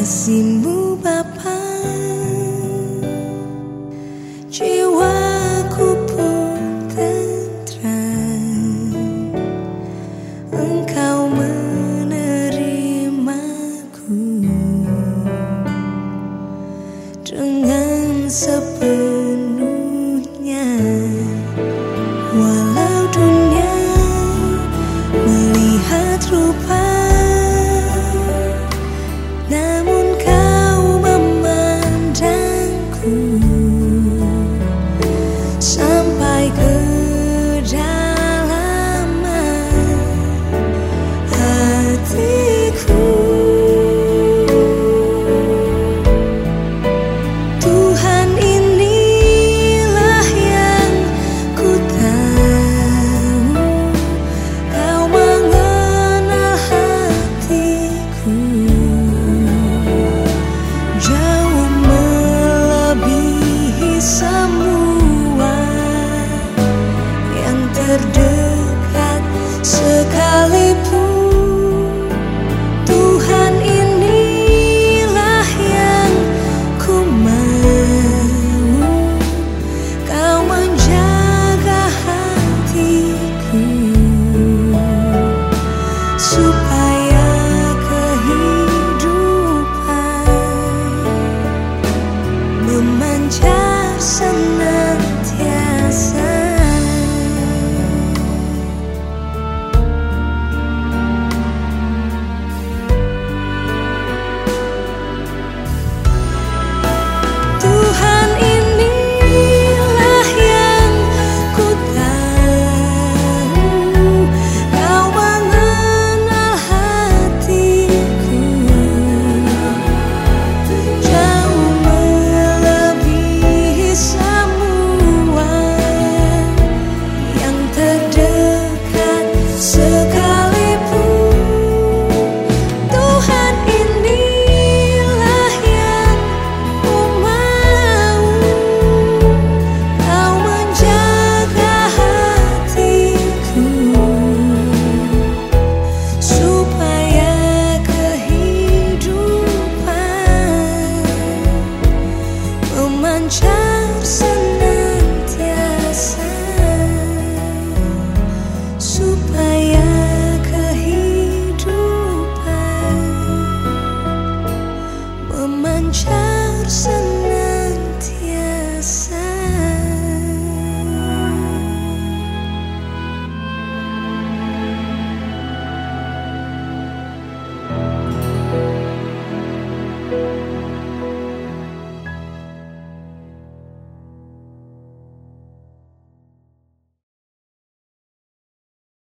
kasih-Mu Bapa, jiwaku pun tentram. Engkau menerimaku dengan sepenuhnya. Walau dunia melihat rupa, namun Kau memandangku sampai ke kedalaman hatiku. Tuhan, inilah yang ku tahu, Kau mengenal hatiku jauh melebihi semua yang terdekat sekalipun. Tuhan, inilah yang ku mau, Kau menjaga hatiku supaya kehidupan memancar senantiasa. Tuhan, inilah yang ku tahu, Kau mengenal hatiku jauh melebihi semua yang terdekat sekalipun. Tuhan, inilah yang ku mau, Kau menjaga hatiku supaya kehidupan memancar senantiasa, supaya kehidupan memancar senantiasa.